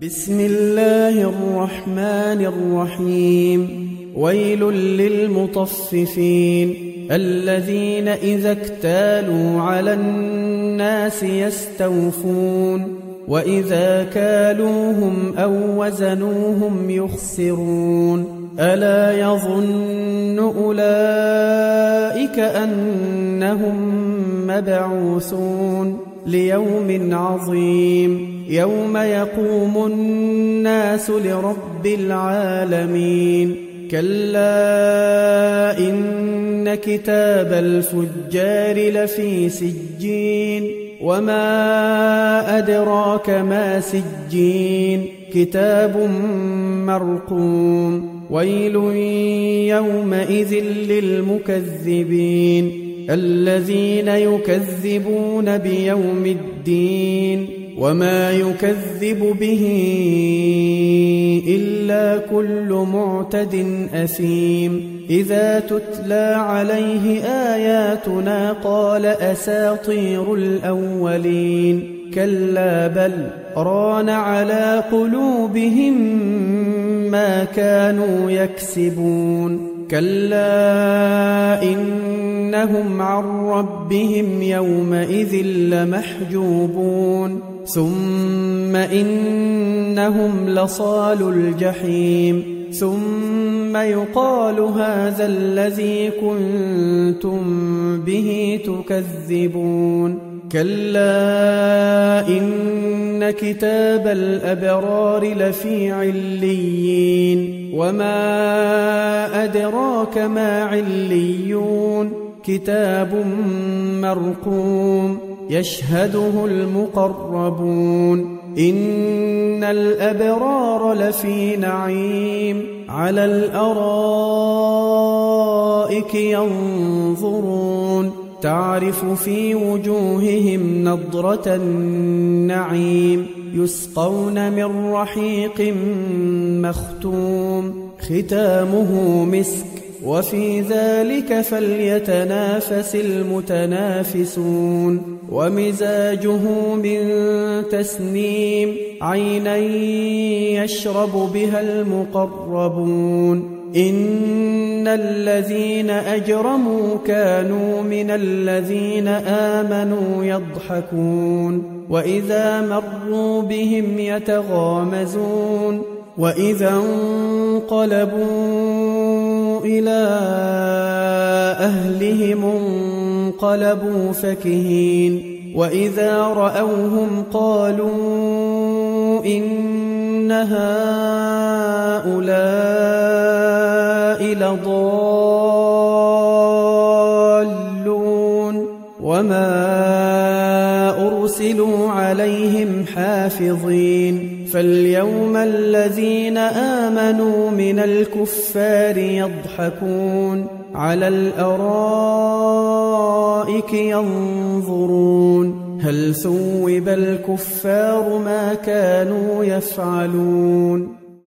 بسم الله الرحمن الرحيم. ويل للمطففين الذين إذا اكتالوا على الناس يستوفون وإذا كالوهم أو وزنوهم يخسرون. ألا يظن أولئك أنهم مبعوثون ليوم عظيم يوم يقوم الناس لرب العالمين. كلا إن كتاب الفجار لفي سجين وما أدراك ما سجين كتاب مرقوم. ويل يومئذ للمكذبين الذين يكذبون بيوم الدين وما يكذب به إلا كل معتد أثيم. إذا تتلى عليه آياتنا قال أساطير الأولين. كلا بل ران على قلوبهم ما كانوا يكسبون. كلا إنهم عن ربهم يومئذ لمحجوبون. ثم إنهم لصالو الجحيم. ثم يقال هذا الذي كنتم به تكذبون. كلا إن كتاب الأبرار لفي عليين وما أدراك ما عليون كتاب مرقوم يشهده المقربون. إن الأبرار لفي نعيم على الأرائك ينظرون تعرف في وجوههم نضرة النعيم يسقون من رحيق مختوم ختامه مسك وفي ذلك فليتنافس المتنافسون. ومزاجه من تسنيم عينا يشرب بها المقربون. إن الذين أجرموا كانوا من الذين آمنوا يضحكون وإذا مروا بهم يتغامزون. وإذا انقلبوا إلى أهلهم انقلبوا فكهين. وإذا رأوهم قالوا إن هؤلاء لضالون وما أرسلوا عليهم حافظين. فاليوم الذين آمنوا من الكفار يضحكون على الأرائك ينظرون هل ثوب الكفار ما كانوا يفعلون.